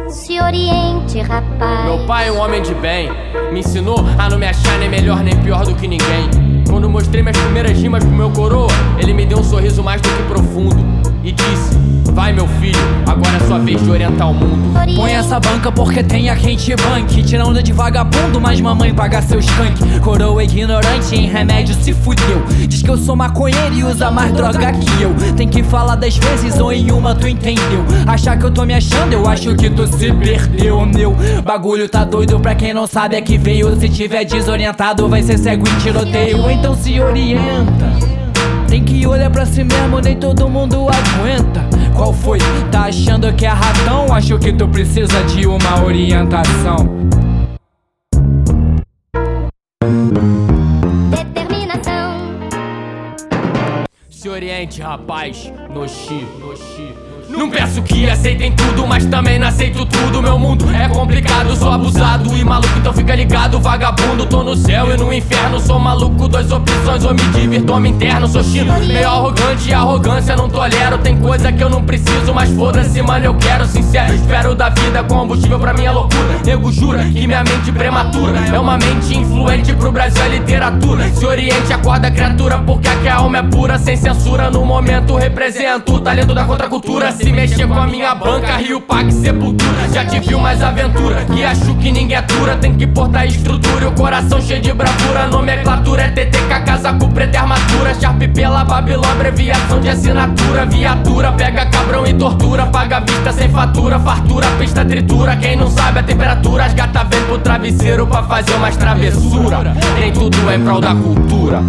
Se oriente, rapaz. Meu pai, um homem de bem, me ensinou a não me achar nem melhor nem pior do que ninguém. Quando mostrei minhas primeiras rimas pro meu coroa, ele me deu um sorriso mais do que profundo e disse: vai meu filho, agora é sua vez de orientar o mundo. Põe essa banca porque tem a quente bank. Tira onda de vagabundo, mas mamãe paga seus tanque. Coroa ignorante em remédio se fudeu. Diz que eu sou maconheiro e usa mais droga que eu. Tem que falar 10 vezes ou em uma tu entendeu. Achar que eu tô me achando, eu acho que tu se perdeu. Meu bagulho tá doido, pra quem não sabe é que veio. Se tiver desorientado vai ser cego em tiroteio. Então se orienta. Tem que olhar pra si mesmo, nem todo mundo aguenta. Qual foi? Tá achando que é ratão? Acho que tu precisa de uma orientação. Determinação. Se oriente, rapaz, Noshi. Não peço que aceitem tudo, mas também não aceito tudo. Meu mundo é complicado, sou abusado e maluco, então fica ligado, vagabundo. Tô no céu e no inferno, sou maluco, 2 opções, ou me divirto ou me interno. Sou chino, meio arrogante e arrogância não tolero. Tem coisa que eu não preciso, mas foda-se, mano, eu quero. Sincero, espero da vida combustível pra minha loucura. Nego jura que minha mente prematura é uma mente influente, pro Brasil é literatura. Se oriente, acorda criatura, porque aqui a alma é pura. Sem censura, no momento represento o talento da contracultura. Se mexer com a minha banca, Rio, Pac, Sepultura. Já te viu mais aventura, que acho que ninguém atura. Tem que portar estrutura e o coração cheio de bravura. Nomenclatura é TTK, casaco preta e armadura. Sharp pela Babilônia, abreviação de assinatura. Viatura, pega cabrão e tortura. Paga a vista sem fatura, fartura, pista tritura. Quem não sabe a temperatura, as gata vem pro travesseiro pra fazer umas travessura. Nem tudo é em prol da cultura.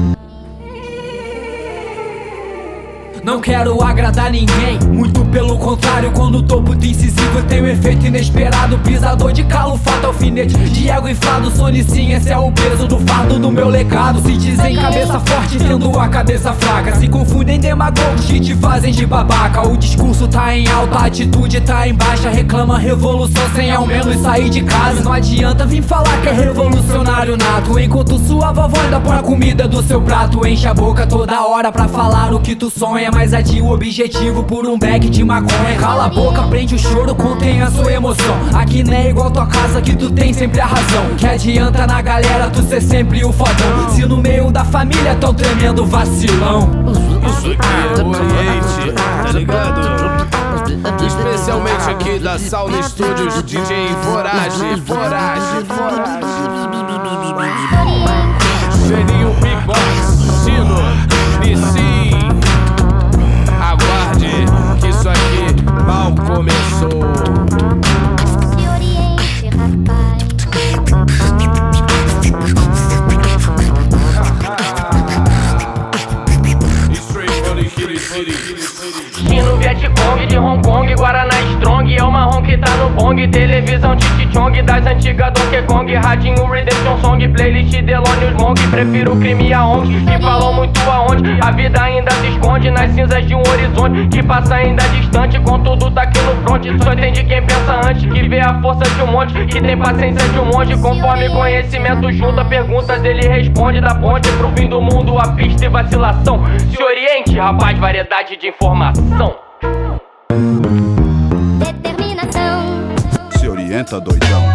Não quero agradar ninguém, muito pelo contrário. Quando o topo de incisivo tem um efeito inesperado. Pisador de calo, fato, alfinete de ego inflado. Sonicinho, esse é o peso do fardo do meu legado. Se dizem cabeça forte, tendo a cabeça fraca. Se confundem demagogos que te fazem de babaca. O discurso tá em alta, a atitude tá em baixa. Reclama revolução sem ao menos sair de casa. Não adianta vir falar que é revolucionário nato, enquanto sua vovó ainda põe a comida do seu prato. Enche a boca toda hora pra falar o que tu sonha, mas adia o objetivo por um bag de maconha. Cala a boca, prende o choro, contém a sua emoção. Aqui não é igual tua casa que tu tem sempre a razão. Que adianta na galera tu ser sempre o fodão, se no meio da família tão tremendo vacilão. Isso aqui é Oriente, tá ligado? Especialmente aqui da Sauna Studios, DJ Forage. Geninho Big Box, Sino, DC. Aguarde, que isso aqui mal começou. Se oriente, rapaz. Chino, Vietcong, de Hong Kong, Guaraná Strong. É o marrom que tá no bong. Televisão Titi-Chong, das antigas Donkey Kong. Radinho Redemption Song, playlist Delonius Monk. Prefiro o crime e a ONG, que falam muito aonde a vida ainda se esconde nas cinzas de um horizonte que passa ainda distante. Contudo tá aqui no front, só entende quem pensa antes, que vê a força de um monte, que tem paciência de um monte. Conforme conhecimento junta perguntas, ele responde. Da ponte pro fim do mundo, a pista e vacilação. Se oriente, rapaz, variedade de informação. Determinação. Se orienta, doidão.